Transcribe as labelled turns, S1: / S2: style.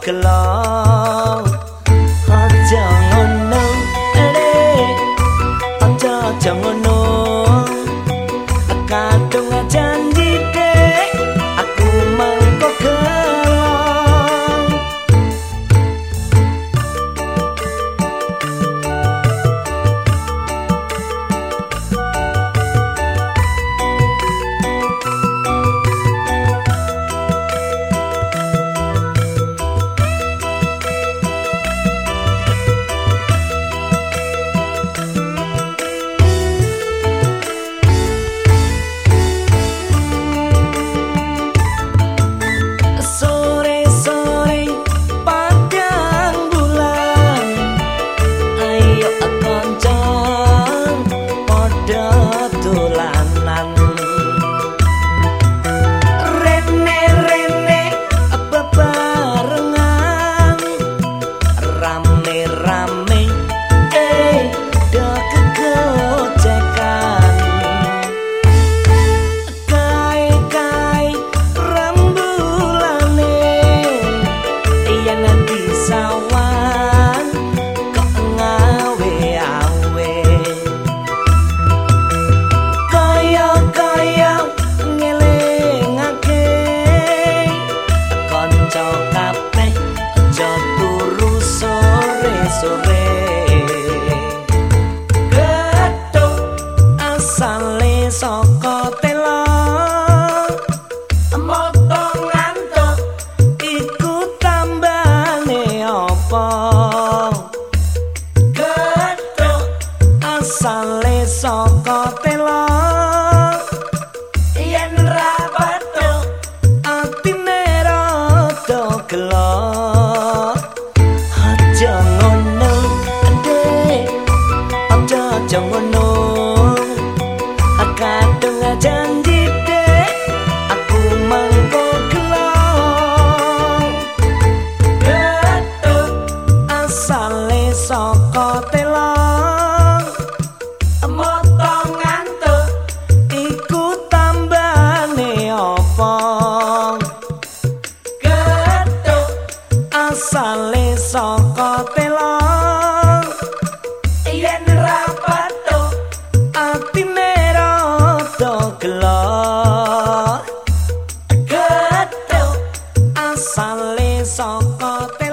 S1: gelo aja ngono aja ngono kadung janji dek aku mangko gelo saka tela motong ngantuk iku tambane apa gedhok asale saka tela yen ra bathuk atine rada gelo aja ngono dek aja ngono kadung janji dek aku mangko gelo gedhok asale saka tela motong ngantuk iku tambane apa gedhok asale saka tela yen ra bathuk atine gelo gedhok asale saka